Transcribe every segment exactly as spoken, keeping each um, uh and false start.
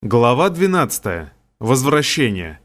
Глава двенадцатая. Возвращение.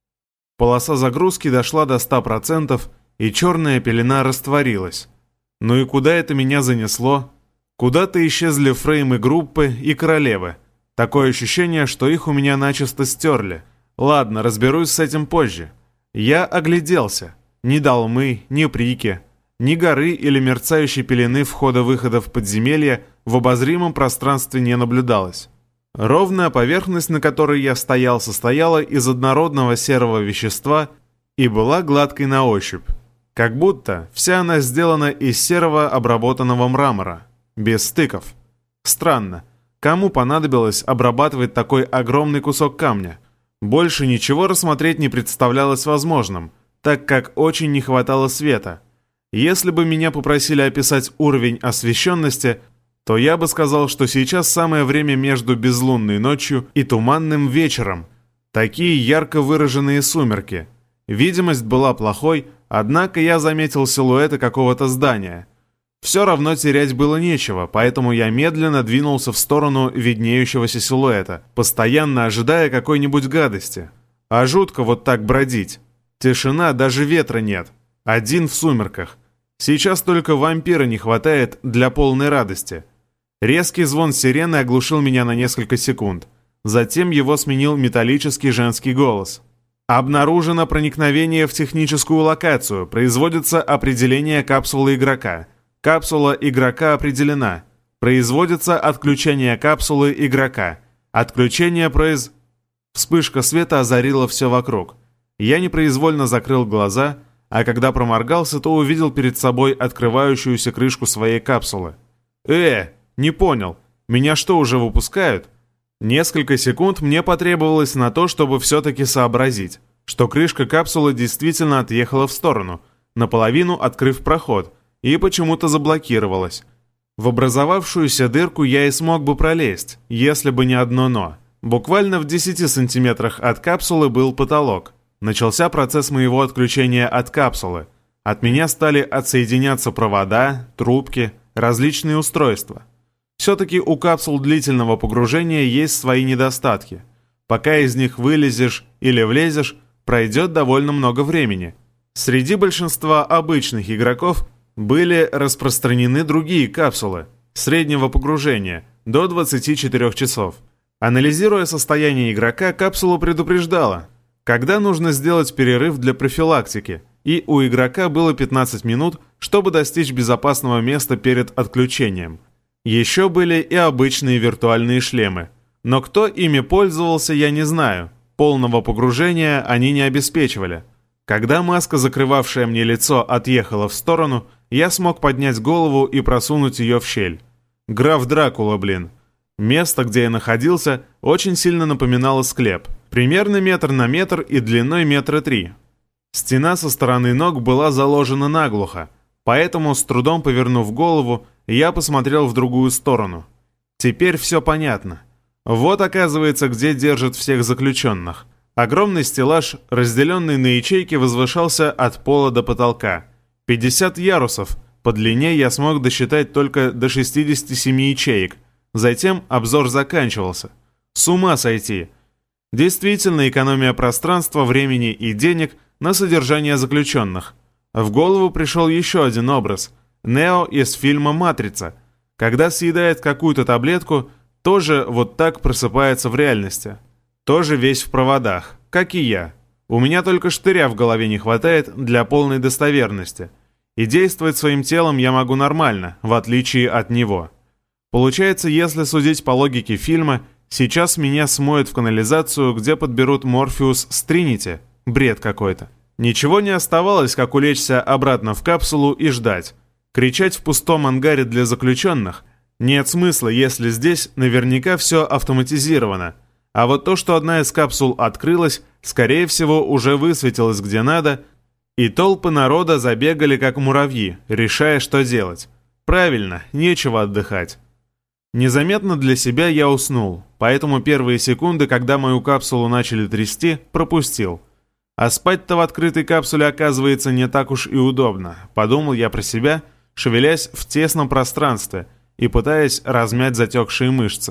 Полоса загрузки дошла до ста процентов, и черная пелена растворилась. Ну и куда это меня занесло? Куда-то исчезли фреймы группы и королевы. Такое ощущение, что их у меня начисто стерли. Ладно, разберусь с этим позже. Я огляделся. Ни долмы, ни прики, ни горы или мерцающей пелены входа-выхода в подземелье в обозримом пространстве не наблюдалось. Ровная поверхность, на которой я стоял, состояла из однородного серого вещества и была гладкой на ощупь. Как будто вся она сделана из серого обработанного мрамора, без стыков. Странно, кому понадобилось обрабатывать такой огромный кусок камня? Больше ничего рассмотреть не представлялось возможным, так как очень не хватало света. Если бы меня попросили описать уровень освещенности, то я бы сказал, что сейчас самое время между безлунной ночью и туманным вечером. Такие ярко выраженные сумерки. Видимость была плохой, однако я заметил силуэты какого-то здания. Все равно терять было нечего, поэтому я медленно двинулся в сторону виднеющегося силуэта, постоянно ожидая какой-нибудь гадости. А жутко вот так бродить. Тишина, даже ветра нет. Один в сумерках. Сейчас только вампира не хватает для полной радости. Резкий звон сирены оглушил меня на несколько секунд. Затем его сменил металлический женский голос. Обнаружено проникновение в техническую локацию. Производится определение капсулы игрока. Капсула игрока определена. Производится отключение капсулы игрока. Отключение произ... Вспышка света озарила все вокруг. Я непроизвольно закрыл глаза, а когда проморгался, то увидел перед собой открывающуюся крышку своей капсулы. «Э, не понял, меня что, уже выпускают?» Несколько секунд мне потребовалось на то, чтобы все-таки сообразить, что крышка капсулы действительно отъехала в сторону, наполовину открыв проход, и почему-то заблокировалась. В образовавшуюся дырку я и смог бы пролезть, если бы не одно «но». Буквально в десяти сантиметрах от капсулы был потолок. Начался процесс моего отключения от капсулы. От меня стали отсоединяться провода, трубки, различные устройства. Все-таки у капсул длительного погружения есть свои недостатки. Пока из них вылезешь или влезешь, пройдет довольно много времени. Среди большинства обычных игроков были распространены другие капсулы среднего погружения до двадцати четырёх часов. Анализируя состояние игрока, капсула предупреждала, когда нужно сделать перерыв для профилактики, и у игрока было пятнадцать минут, чтобы достичь безопасного места перед отключением. Еще были и обычные виртуальные шлемы, но кто ими пользовался, я не знаю. Полного погружения они не обеспечивали. Когда маска, закрывавшая мне лицо, отъехала в сторону, я смог поднять голову и просунуть ее в щель. Граф Дракула, блин. Место, где я находился, очень сильно напоминало склеп. Примерно метр на метр и длиной метра три. Стена со стороны ног была заложена наглухо, поэтому, с трудом повернув голову, я посмотрел в другую сторону. Теперь все понятно. Вот, оказывается, где держат всех заключенных. Огромный стеллаж, разделенный на ячейки, возвышался от пола до потолка. пятьдесят ярусов. По длине я смог досчитать только до шестидесяти семи ячеек. Затем обзор заканчивался. С ума сойти. Действительно, экономия пространства, времени и денег на содержание заключенных. В голову пришел еще один образ. Нео из фильма «Матрица». Когда съедает какую-то таблетку, тоже вот так просыпается в реальности. Тоже весь в проводах, как и я. У меня только штыря в голове не хватает для полной достоверности. И действовать своим телом я могу нормально, в отличие от него. Получается, если судить по логике фильма, сейчас меня смоют в канализацию, где подберут Морфеус с Тринити. Бред какой-то. Ничего не оставалось, как улечься обратно в капсулу и ждать. Кричать в пустом ангаре для заключенных нет смысла, если здесь наверняка все автоматизировано. А вот то, что одна из капсул открылась, скорее всего, уже высветилось где надо, и толпы народа забегали как муравьи, решая, что делать. Правильно, нечего отдыхать. Незаметно для себя я уснул, поэтому первые секунды, когда мою капсулу начали трясти, пропустил. А спать-то в открытой капсуле оказывается не так уж и удобно, подумал я про себя, шевелясь в тесном пространстве и пытаясь размять затекшие мышцы.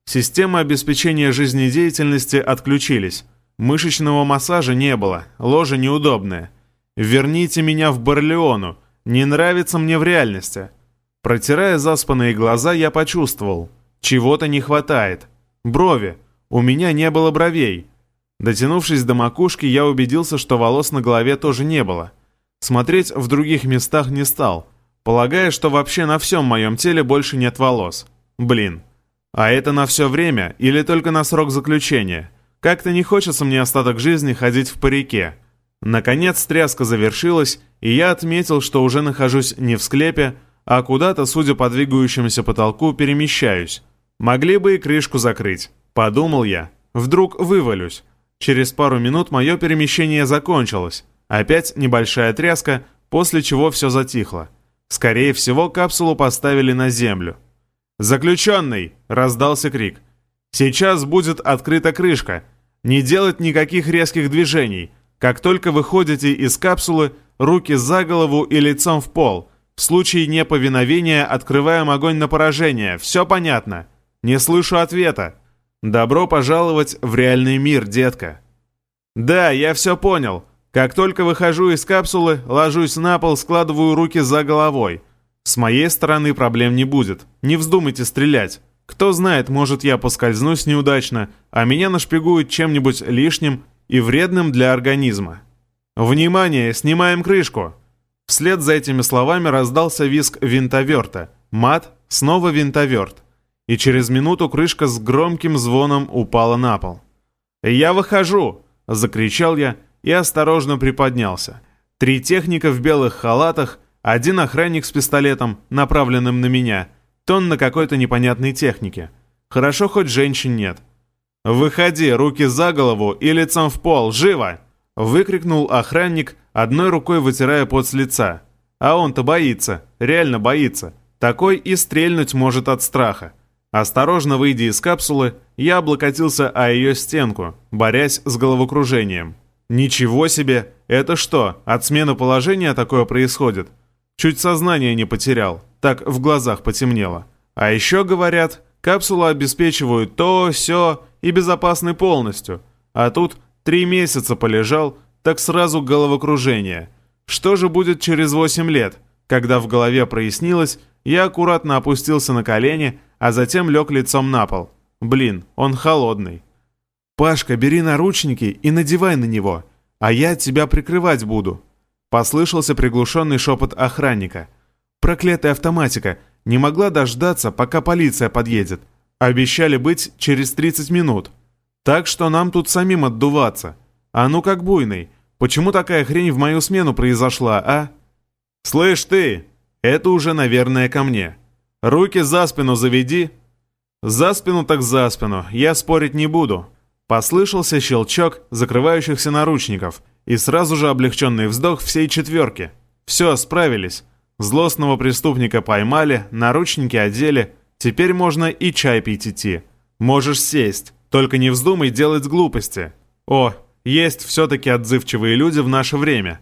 Системы обеспечения жизнедеятельности отключились. Мышечного массажа не было, ложа неудобная. Верните меня в Барлеону, не нравится мне в реальности. Протирая заспанные глаза, я почувствовал. Чего-то не хватает. Брови. У меня не было бровей. Дотянувшись до макушки, я убедился, что волос на голове тоже не было. Смотреть в других местах не стал, полагая, что вообще на всем моем теле больше нет волос. Блин. А это на все время или только на срок заключения? Как-то не хочется мне остаток жизни ходить в парике. Наконец тряска завершилась, и я отметил, что уже нахожусь не в склепе, а куда-то, судя по двигающемуся потолку, перемещаюсь. Могли бы и крышку закрыть. Подумал я. Вдруг вывалюсь. Через пару минут мое перемещение закончилось. Опять небольшая тряска, после чего все затихло. Скорее всего, капсулу поставили на землю. «Заключенный!» — раздался крик. «Сейчас будет открыта крышка. Не делать никаких резких движений. Как только выходите из капсулы, руки за голову и лицом в пол. В случае неповиновения открываем огонь на поражение. Все понятно? Не слышу ответа. Добро пожаловать в реальный мир, детка». «Да, я все понял. Как только выхожу из капсулы, ложусь на пол, складываю руки за головой. С моей стороны проблем не будет. Не вздумайте стрелять. Кто знает, может, я поскользнусь неудачно, а меня нашпигуют чем-нибудь лишним и вредным для организма. Внимание, снимаем крышку!» Вслед за этими словами раздался визг винтоверта. Мат, снова винтоверт. И через минуту крышка с громким звоном упала на пол. «Я выхожу!» — закричал я и осторожно приподнялся. Три техника в белых халатах, один охранник с пистолетом, направленным на меня, тон на какой-то непонятной технике. Хорошо, хоть женщин нет. «Выходи, руки за голову и лицом в пол, живо!» — выкрикнул охранник, одной рукой вытирая пот с лица. А он-то боится, реально боится. Такой и стрельнуть может от страха. Осторожно выйдя из капсулы, я облокотился о ее стенку, борясь с головокружением. «Ничего себе! Это что, от смены положения такое происходит?» Чуть сознание не потерял, так в глазах потемнело. А еще, говорят, капсулу обеспечивают то, сё и безопасны полностью. А тут три месяца полежал, так сразу головокружение. Что же будет через восемь лет? Когда в голове прояснилось, я аккуратно опустился на колени, а затем лег лицом на пол. Блин, он холодный. «Пашка, бери наручники и надевай на него, а я тебя прикрывать буду». Послышался приглушенный шепот охранника. «Проклятая автоматика! Не могла дождаться, пока полиция подъедет. Обещали быть через тридцать минут. Так что нам тут самим отдуваться. А ну как буйный, почему такая хрень в мою смену произошла, а?» «Слышь ты!» Это уже, наверное, ко мне. «Руки за спину заведи». «За спину так за спину, я спорить не буду». Послышался щелчок закрывающихся наручников и сразу же облегченный вздох всей четверки. Все, справились. Злостного преступника поймали, наручники одели, теперь можно и чай пить идти. Можешь сесть, только не вздумай делать глупости. О, есть все-таки отзывчивые люди в наше время.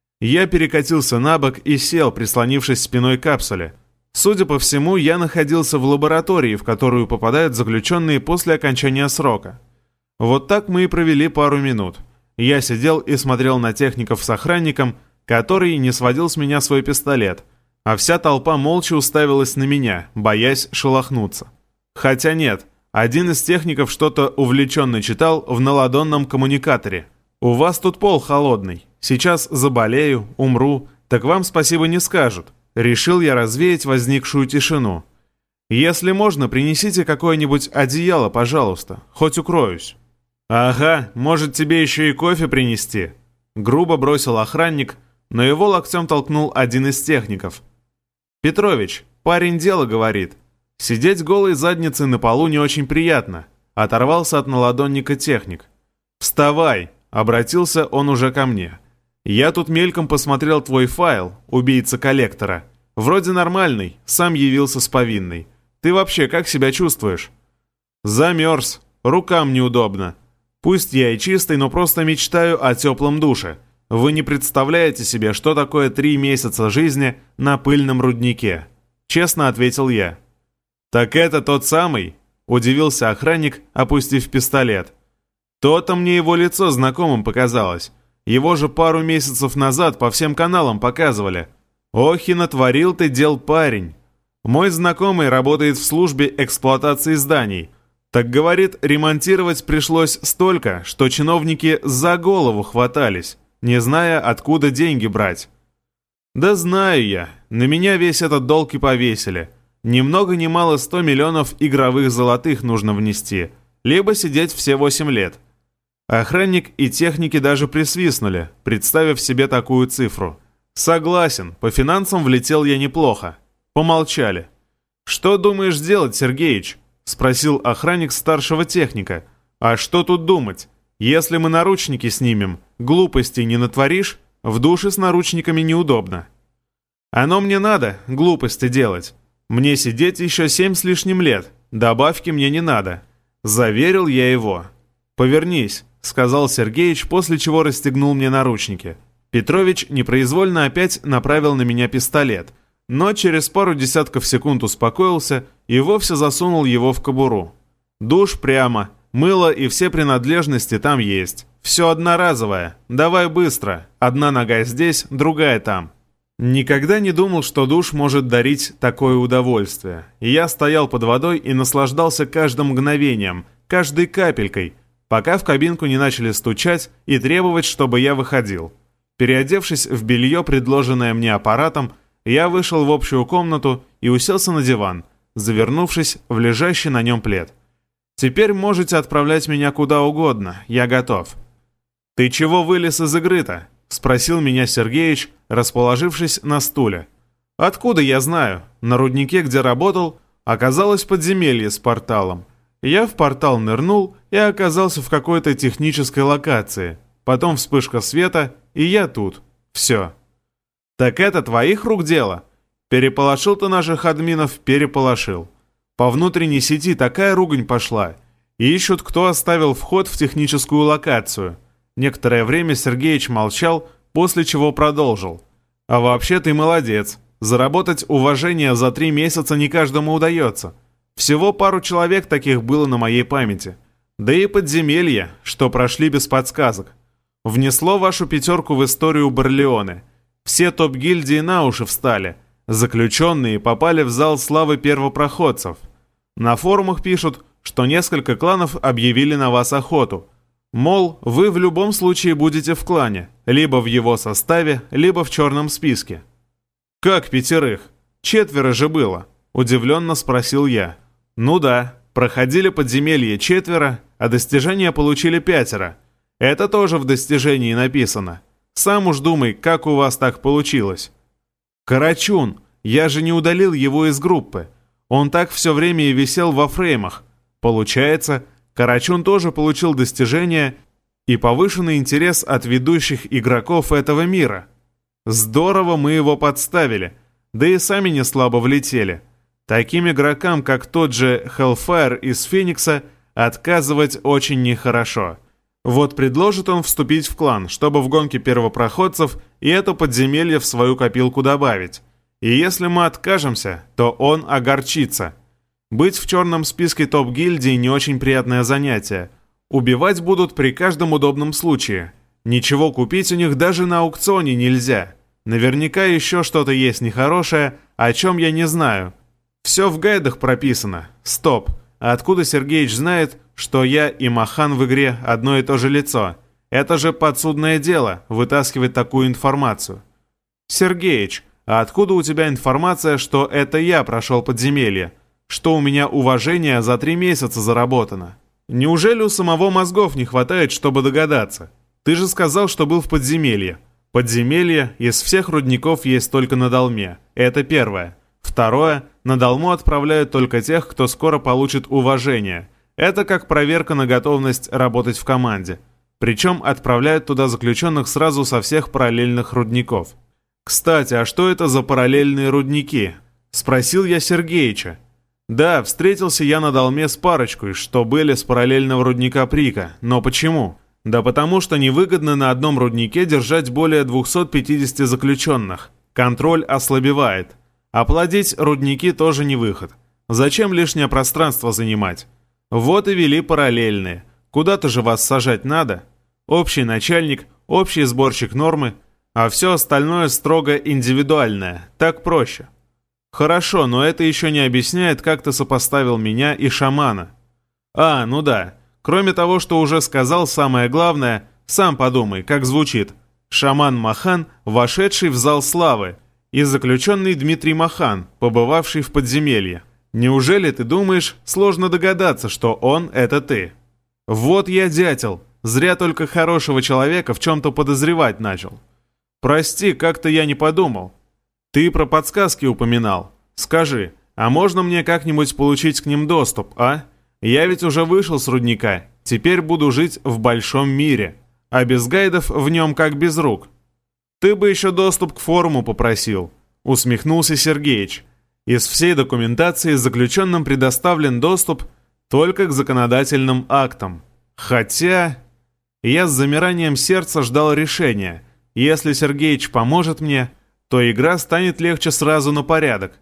Я перекатился на бок и сел, прислонившись спиной к капсуле. Судя по всему, я находился в лаборатории, в которую попадают заключенные после окончания срока. Вот так мы и провели пару минут. Я сидел и смотрел на техников с охранником, который не сводил с меня свой пистолет, а вся толпа молча уставилась на меня, боясь шелохнуться. Хотя нет, один из техников что-то увлеченно читал в наладонном коммуникаторе. «У вас тут пол холодный. Сейчас заболею, умру, так вам спасибо не скажут». Решил я развеять возникшую тишину. «Если можно, принесите какое-нибудь одеяло, пожалуйста, хоть укроюсь». «Ага, может тебе еще и кофе принести?» Грубо бросил охранник, но его локтем толкнул один из техников. «Петрович, парень дело говорит. Сидеть голой задницей на полу не очень приятно», — оторвался от наладонника техник. «Вставай!» — обратился он уже ко мне. «Я тут мельком посмотрел твой файл, убийца коллектора. Вроде нормальный, сам явился с повинной. Ты вообще как себя чувствуешь?» «Замерз, рукам неудобно. Пусть я и чистый, но просто мечтаю о теплом душе. Вы не представляете себе, что такое три месяца жизни на пыльном руднике», — честно ответил я. «Так это тот самый?» удивился охранник, опустив пистолет. То-то мне его лицо знакомым показалось. Его же пару месяцев назад по всем каналам показывали. Ох и натворил ты дел, парень. Мой знакомый работает в службе эксплуатации зданий. Так говорит, ремонтировать пришлось столько, что чиновники за голову хватались, не зная, откуда деньги брать. Да знаю я, на меня весь этот долг и повесили. Ни много ни мало сто миллионов игровых золотых нужно внести, либо сидеть все восемь лет. Охранник и техники даже присвистнули, представив себе такую цифру. Согласен, по финансам влетел я неплохо. Помолчали. «Что думаешь делать, Сергеич?» — спросил охранник старшего техника. «А что тут думать? Если мы наручники снимем, глупостей не натворишь? В душе с наручниками неудобно». «Оно мне надо, глупости делать. Мне сидеть еще семь с лишним лет, добавки мне не надо». Заверил я его. «Повернись», — сказал Сергеич, после чего расстегнул мне наручники. Петрович непроизвольно опять направил на меня пистолет, но через пару десятков секунд успокоился и вовсе засунул его в кобуру. «Душ прямо, мыло и все принадлежности там есть. Все одноразовое. Давай быстро. Одна нога здесь, другая там». Никогда не думал, что душ может дарить такое удовольствие. И я стоял под водой и наслаждался каждым мгновением, каждой капелькой, пока в кабинку не начали стучать и требовать, чтобы я выходил. Переодевшись в белье, предложенное мне аппаратом, я вышел в общую комнату и уселся на диван, завернувшись в лежащий на нем плед. «Теперь можете отправлять меня куда угодно, я готов». «Ты чего вылез из игры-то?» — спросил меня Сергеич, расположившись на стуле. «Откуда я знаю? На руднике, где работал, оказалось подземелье с порталом. Я в портал нырнул и оказался в какой-то технической локации. Потом вспышка света, и я тут. Все». «Так это твоих рук дело?» «Переполошил ты наших админов, переполошил. По внутренней сети такая ругань пошла. Ищут, кто оставил вход в техническую локацию». Некоторое время Сергеич молчал, после чего продолжил. «А вообще ты молодец. Заработать уважение за три месяца не каждому удается. Всего пару человек таких было на моей памяти. Да и подземелья, что прошли без подсказок. Внесло вашу пятерку в историю Барлеоне. Все топ-гильдии на уши встали. Заключенные попали в зал славы первопроходцев. На форумах пишут, что несколько кланов объявили на вас охоту. Мол, вы в любом случае будете в клане, либо в его составе, либо в черном списке». «Как пятерых? Четверо же было», — удивленно спросил я. «Ну да, проходили подземелье четверо, а достижения получили пятеро. Это тоже в достижении написано. Сам уж думай, как у вас так получилось». «Карачун, я же не удалил его из группы. Он так все время и висел во фреймах. Получается, Карачун тоже получил достижения и повышенный интерес от ведущих игроков этого мира. Здорово мы его подставили, да и сами не слабо влетели. Таким игрокам, как тот же Hellfire из Феникса, отказывать очень нехорошо. Вот предложит он вступить в клан, чтобы в гонке первопроходцев и это подземелье в свою копилку добавить. И если мы откажемся, то он огорчится. Быть в черном списке топ-гильдии не очень приятное занятие. Убивать будут при каждом удобном случае. Ничего купить у них даже на аукционе нельзя. Наверняка еще что-то есть нехорошее, о чем я не знаю. Все в гайдах прописано. Стоп. А откуда Сергеич знает, что я и Махан в игре одно и то же лицо? Это же подсудное дело, вытаскивать такую информацию. Сергеич, а откуда у тебя информация, что это я прошел подземелье? Что у меня уважение за три месяца заработано? Неужели у самого мозгов не хватает, чтобы догадаться? Ты же сказал, что был в подземелье. Подземелье из всех рудников есть только на Долме. Это первое. Второе. На Долму отправляют только тех, кто скоро получит уважение. Это как проверка на готовность работать в команде. Причем отправляют туда заключенных сразу со всех параллельных рудников. «Кстати, а что это за параллельные рудники?» — спросил я Сергеича. «Да, встретился я на Долме с парочкой, что были с параллельного рудника Прика. Но почему?» «Да потому что невыгодно на одном руднике держать более двухсот пятидесяти заключенных. Контроль ослабевает. Оплодить рудники тоже не выход. Зачем лишнее пространство занимать? Вот и вели параллельные. Куда-то же вас сажать надо. Общий начальник, общий сборщик нормы, а все остальное строго индивидуальное, так проще. Хорошо, но это еще не объясняет, как ты сопоставил меня и шамана. А, ну да, кроме того, что уже сказал, самое главное, сам подумай, как звучит. Шаман Махан, вошедший в зал славы, и заключенный Дмитрий Махан, побывавший в подземелье. Неужели ты думаешь, сложно догадаться, что он — это ты? Вот я дятел, зря только хорошего человека в чем-то подозревать начал. Прости, как-то я не подумал. Ты про подсказки упоминал. Скажи, а можно мне как-нибудь получить к ним доступ, а? Я ведь уже вышел с рудника, теперь буду жить в большом мире, а без гайдов в нем как без рук. Ты бы еще доступ к форуму попросил, усмехнулся Сергеич. Из всей документации заключенным предоставлен доступ только к законодательным актам. Хотя... Я с замиранием сердца ждал решения. Если Сергеич поможет мне, то игра станет легче сразу на порядок.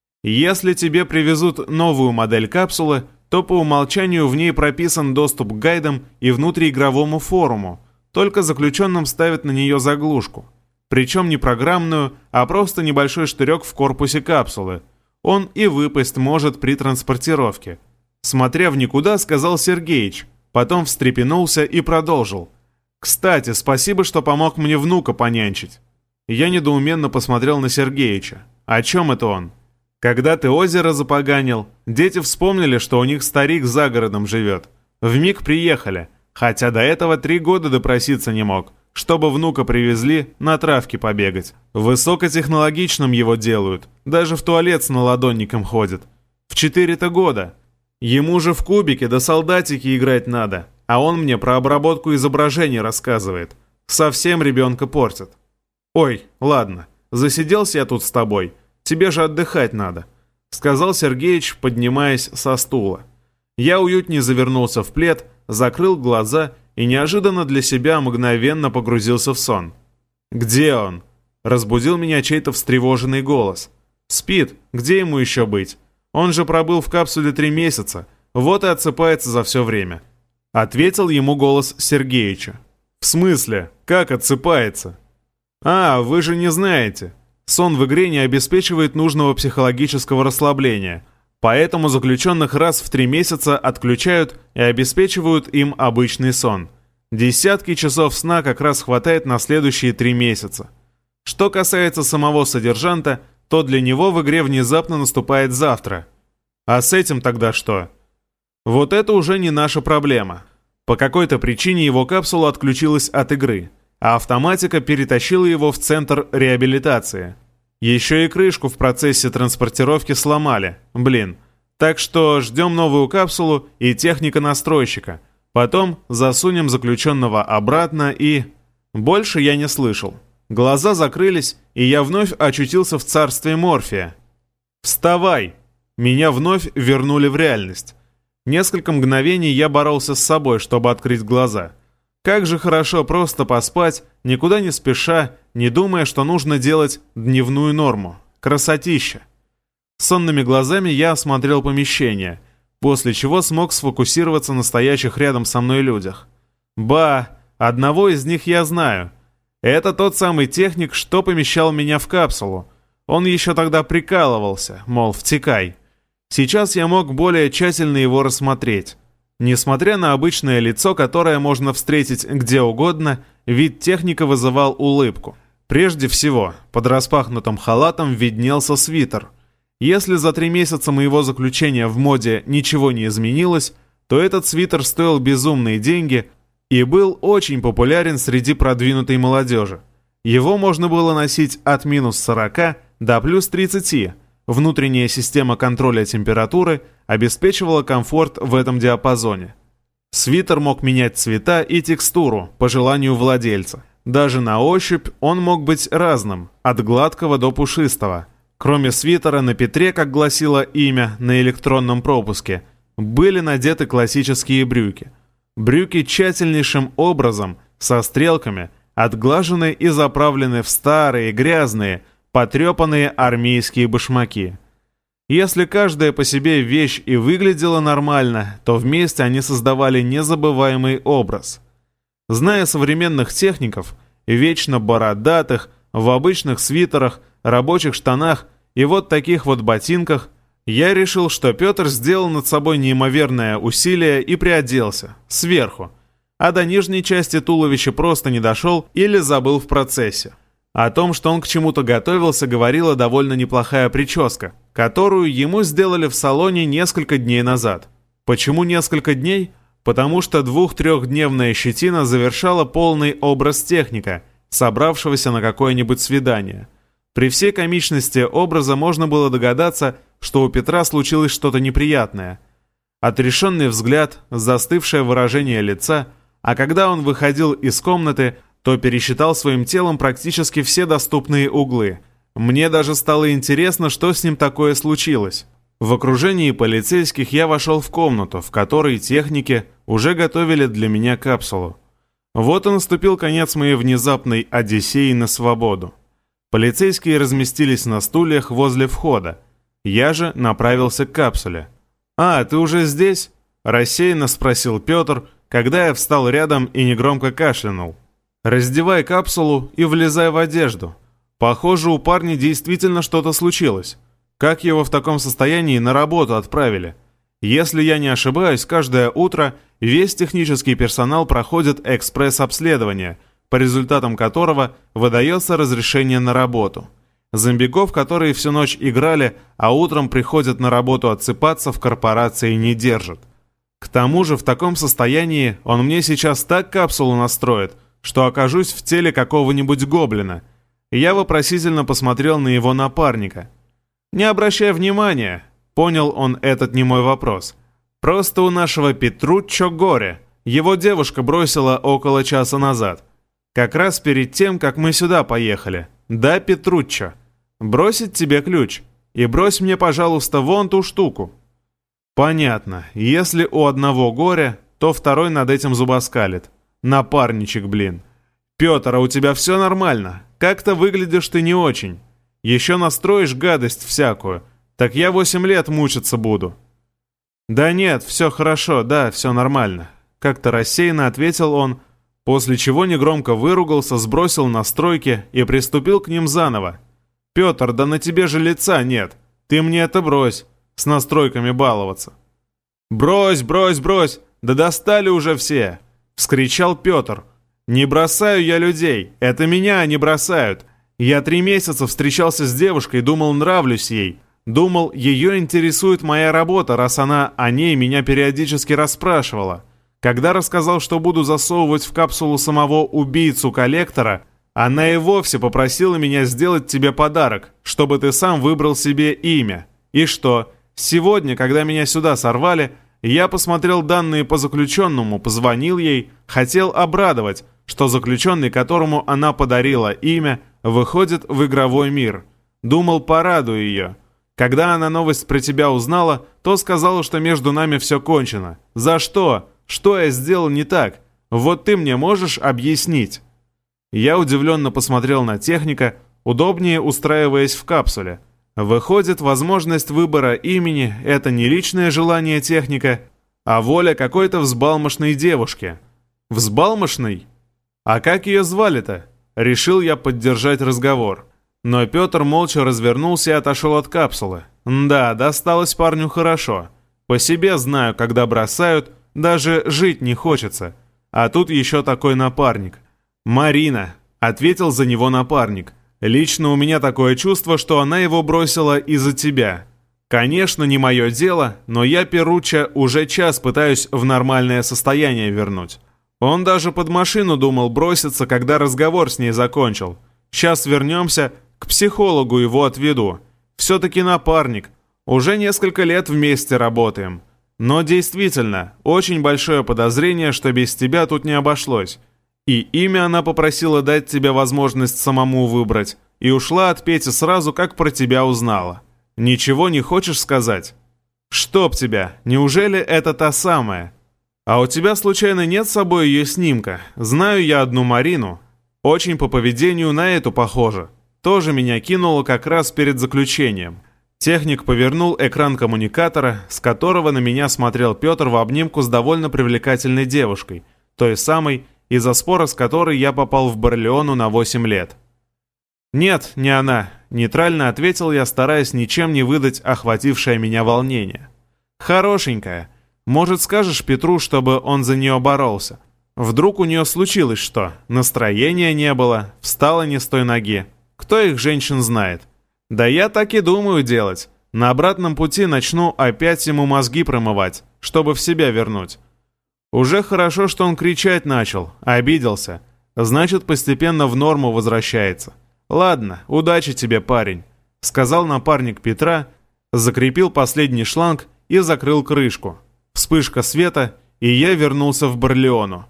Если тебе привезут новую модель капсулы, то по умолчанию в ней прописан доступ к гайдам и внутриигровому форуму, только заключенным ставят на нее заглушку. Причем не программную, а просто небольшой штырек в корпусе капсулы. Он и выпасть может при транспортировке. Смотря в никуда, сказал Сергеич, потом встрепенулся и продолжил. «Кстати, спасибо, что помог мне внука понянчить». Я недоуменно посмотрел на Сергеича. О чем это он? Когда ты озеро запоганил, дети вспомнили, что у них старик за городом живет. Вмиг приехали, хотя до этого три года допроситься не мог, чтобы внука привезли на травке побегать. Высокотехнологичным его делают, даже в туалет с наладонником ходит. В четыре-то года. Ему же в кубике да солдатики играть надо, а он мне про обработку изображений рассказывает. Совсем ребенка портит. Ой, ладно, засиделся я тут с тобой. Тебе же отдыхать надо», — сказал Сергеич, поднимаясь со стула. Я уютнее завернулся в плед, закрыл глаза и неожиданно для себя мгновенно погрузился в сон. «Где он?» — разбудил меня чей-то встревоженный голос. «Спит, где ему еще быть? Он же пробыл в капсуле три месяца, вот и отсыпается за все время». Ответил ему голос Сергеича. «В смысле? Как отсыпается?» «А, вы же не знаете. Сон в игре не обеспечивает нужного психологического расслабления, поэтому заключенных раз в три месяца отключают и обеспечивают им обычный сон. Десятки часов сна как раз хватает на следующие три месяца. Что касается самого содержанта, то для него в игре внезапно наступает завтра. А с этим тогда что? Вот это уже не наша проблема. По какой-то причине его капсула отключилась от игры, а автоматика перетащила его в центр реабилитации. Еще и крышку в процессе транспортировки сломали, блин. Так что ждем новую капсулу и техника-настройщика. Потом засунем заключенного обратно и... Больше я не слышал. Глаза закрылись, и я вновь очутился в царстве Морфия. «Вставай!» Меня вновь вернули в реальность. Несколько мгновений я боролся с собой, чтобы открыть глаза. Как же хорошо просто поспать, никуда не спеша, не думая, что нужно делать дневную норму. Красотища. Сонными глазами я осмотрел помещение, после чего смог сфокусироваться на стоящих рядом со мной людях. Ба, одного из них я знаю. Это тот самый техник, что помещал меня в капсулу. Он еще тогда прикалывался, мол, втекай. Сейчас я мог более тщательно его рассмотреть. Несмотря на обычное лицо, которое можно встретить где угодно, вид техника вызывал улыбку. Прежде всего, под распахнутым халатом виднелся свитер. Если за три месяца моего заключения в моде ничего не изменилось, то этот свитер стоил безумные деньги и был очень популярен среди продвинутой молодежи. Его можно было носить от минус сорока до плюс тридцати. Внутренняя система контроля температуры обеспечивала комфорт в этом диапазоне. Свитер мог менять цвета и текстуру по желанию владельца. Даже на ощупь он мог быть разным, от гладкого до пушистого. Кроме свитера на Петре, как гласило имя на электронном пропуске, были надеты классические брюки. Брюки тщательнейшим образом, со стрелками, отглажены и заправлены в старые, грязные, потрепанные армейские башмаки. Если каждая по себе вещь и выглядела нормально, то вместе они создавали незабываемый образ. Зная современных техников, вечно бородатых, в обычных свитерах, рабочих штанах и вот таких вот ботинках, я решил, что Петр сделал над собой неимоверное усилие и приоделся, сверху, а до нижней части туловища просто не дошел или забыл в процессе. О том, что он к чему-то готовился, говорила довольно неплохая прическа, которую ему сделали в салоне несколько дней назад. Почему несколько дней? Потому что двух-трехдневная щетина завершала полный образ техника, собравшегося на какое-нибудь свидание. При всей комичности образа можно было догадаться, что у Петра случилось что-то неприятное. Отрешенный взгляд, застывшее выражение лица, а когда он выходил из комнаты, то пересчитал своим телом практически все доступные углы. Мне даже стало интересно, что с ним такое случилось. В окружении полицейских я вошел в комнату, в которой техники уже готовили для меня капсулу. Вот и наступил конец моей внезапной одиссеи на свободу. Полицейские разместились на стульях возле входа. Я же направился к капсуле. «А, ты уже здесь?» – рассеянно спросил Петр, когда я встал рядом и негромко кашлянул. «Раздевай капсулу и влезай в одежду. Похоже, у парня действительно что-то случилось. Как его в таком состоянии на работу отправили? Если я не ошибаюсь, каждое утро весь технический персонал проходит экспресс-обследование, по результатам которого выдается разрешение на работу. Зомбиков, которые всю ночь играли, а утром приходят на работу отсыпаться, в корпорации не держат. К тому же в таком состоянии он мне сейчас так капсулу настроит, что окажусь в теле какого-нибудь гоблина». Я вопросительно посмотрел на его напарника. «Не обращай внимания», — понял он этот немой вопрос. «Просто у нашего Петруччо горе. Его девушка бросила около часа назад. Как раз перед тем, как мы сюда поехали. Да, Петруччо? Бросить тебе ключ. И брось мне, пожалуйста, вон ту штуку». Понятно. Если у одного горе, то второй над этим зубоскалит. Напарничек, блин. «Петр, а у тебя все нормально? Как-то выглядишь ты не очень. Еще настроишь гадость всякую. Так я восемь лет мучиться буду». «Да нет, все хорошо, да, все нормально», — как-то рассеянно ответил он, после чего негромко выругался, сбросил настройки и приступил к ним заново. «Петр, да на тебе же лица нет. Ты мне это брось, с настройками баловаться». «Брось, брось, брось, да достали уже все!» — вскричал Петр. «Не бросаю я людей, это меня они бросают. Я три месяца встречался с девушкой, думал, нравлюсь ей. Думал, ее интересует моя работа, раз она о ней меня периодически расспрашивала. Когда рассказал, что буду засовывать в капсулу самого убийцу-коллектора, она и вовсе попросила меня сделать тебе подарок, чтобы ты сам выбрал себе имя. И что, сегодня, когда меня сюда сорвали, я посмотрел данные по заключенному, позвонил ей, хотел обрадовать, что заключенный, которому она подарила имя, выходит в игровой мир. Думал, порадую ее. Когда она новость про тебя узнала, то сказала, что между нами все кончено. За что? Что я сделал не так? Вот ты мне можешь объяснить?» Я удивленно посмотрел на техника, удобнее устраиваясь в капсуле. Выходит, возможность выбора имени — это не личное желание техника, а воля какой-то взбалмошной девушки. Взбалмошной? А как ее звали-то? Решил я поддержать разговор. Но Петр молча развернулся и отошел от капсулы. Да, досталось парню хорошо. По себе знаю, когда бросают, даже жить не хочется. А тут еще такой напарник. «Марина», — ответил за него напарник. «Лично у меня такое чувство, что она его бросила из-за тебя. Конечно, не мое дело, но я Перуччо уже час пытаюсь в нормальное состояние вернуть. Он даже под машину думал броситься, когда разговор с ней закончил. Сейчас вернемся, к психологу его отведу. Все-таки напарник. Уже несколько лет вместе работаем. Но действительно, очень большое подозрение, что без тебя тут не обошлось. И имя она попросила дать тебе возможность самому выбрать. И ушла от Пети сразу, как про тебя узнала. Ничего не хочешь сказать? Чтоб тебя, неужели это та самая? А у тебя случайно нет с собой ее снимка? Знаю я одну Марину. Очень по поведению на эту похожа. Тоже меня кинула как раз перед заключением. Техник повернул экран коммуникатора, с которого на меня смотрел Петр в обнимку с довольно привлекательной девушкой, той самой, из-за спора с которой я попал в Барлеону на восемь лет. «Нет, не она», — нейтрально ответил я, стараясь ничем не выдать охватившее меня волнение. «Хорошенькая. Может, скажешь Петру, чтобы он за нее боролся? Вдруг у нее случилось что? Настроения не было, встала не с той ноги. Кто их женщин знает? Да я так и думаю делать. На обратном пути начну опять ему мозги промывать, чтобы в себя вернуть. Уже хорошо, что он кричать начал, обиделся. Значит, постепенно в норму возвращается. Ладно, удачи тебе, парень», — сказал напарник Петра, закрепил последний шланг и закрыл крышку. Вспышка света, и я вернулся в Барлеону.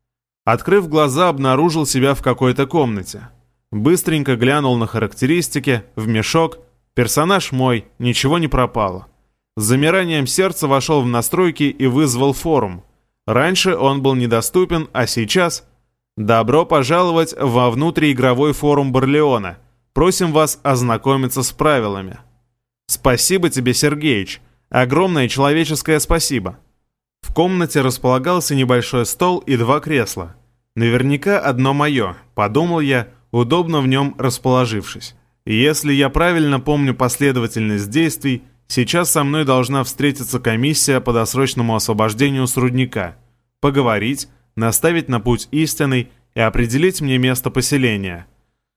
Открыв глаза, обнаружил себя в какой-то комнате. Быстренько глянул на характеристики, в мешок. Персонаж мой, ничего не пропало. С замиранием сердца вошел в настройки и вызвал форум. Раньше он был недоступен, а сейчас... Добро пожаловать во внутриигровой форум Барлеона. Просим вас ознакомиться с правилами. Спасибо тебе, Сергеич. Огромное человеческое спасибо. В комнате располагался небольшой стол и два кресла. Наверняка одно мое, подумал я, удобно в нем расположившись. Если я правильно помню последовательность действий, сейчас со мной должна встретиться комиссия по досрочному освобождению с рудника, поговорить, наставить на путь истинный и определить мне место поселения.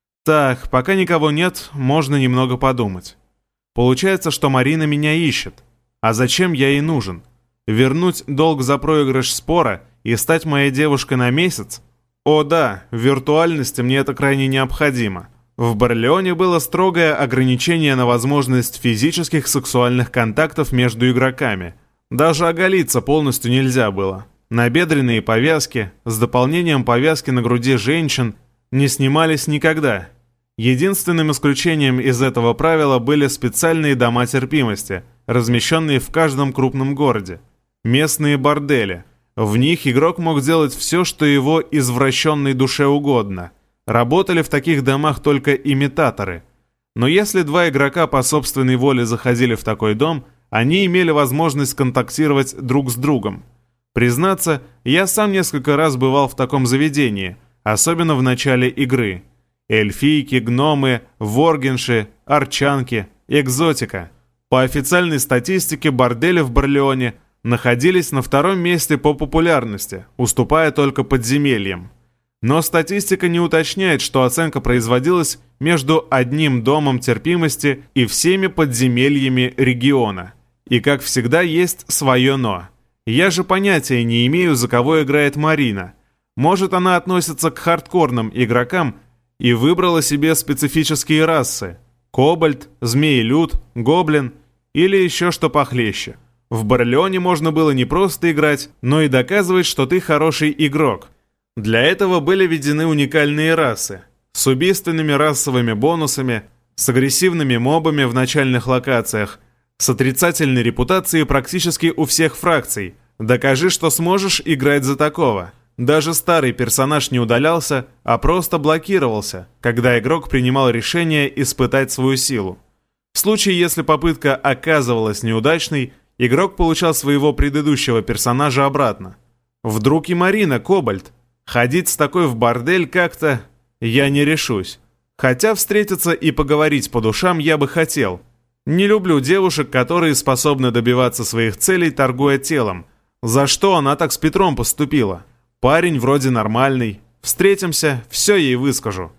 Так, пока никого нет, можно немного подумать. Получается, что Марина меня ищет. А зачем я ей нужен? Вернуть долг за проигрыш спора и стать моей девушкой на месяц? О да, в виртуальности мне это крайне необходимо. В Барлеоне было строгое ограничение на возможность физических сексуальных контактов между игроками. Даже оголиться полностью нельзя было. Набедренные повязки с дополнением повязки на груди женщин не снимались никогда. Единственным исключением из этого правила были специальные дома терпимости, размещенные в каждом крупном городе. Местные бордели. В них игрок мог делать все, что его извращенной душе угодно. Работали в таких домах только имитаторы. Но если два игрока по собственной воле заходили в такой дом, они имели возможность контактировать друг с другом. Признаться, я сам несколько раз бывал в таком заведении, особенно в начале игры. Эльфийки, гномы, воргенши, арчанки, экзотика. По официальной статистике бордели в Барлеоне находились на втором месте по популярности, уступая только подземельям. Но статистика не уточняет, что оценка производилась между одним домом терпимости и всеми подземельями региона. И, как всегда, есть свое «но». Я же понятия не имею, за кого играет Марина. Может, она относится к хардкорным игрокам и выбрала себе специфические расы. Кобальт, змеелюд, гоблин или еще что похлеще. В Барлеоне можно было не просто играть, но и доказывать, что ты хороший игрок. Для этого были введены уникальные расы с убийственными расовыми бонусами, с агрессивными мобами в начальных локациях, с отрицательной репутацией практически у всех фракций. Докажи, что сможешь играть за такого. Даже старый персонаж не удалялся, а просто блокировался, когда игрок принимал решение испытать свою силу. В случае, если попытка оказывалась неудачной, игрок получал своего предыдущего персонажа обратно. Вдруг и Марина Кобальт. Ходить с такой в бордель как-то я не решусь. Хотя встретиться и поговорить по душам я бы хотел. Не люблю девушек, которые способны добиваться своих целей, торгуя телом. За что она так с Петром поступила? Парень вроде нормальный. Встретимся, все ей выскажу.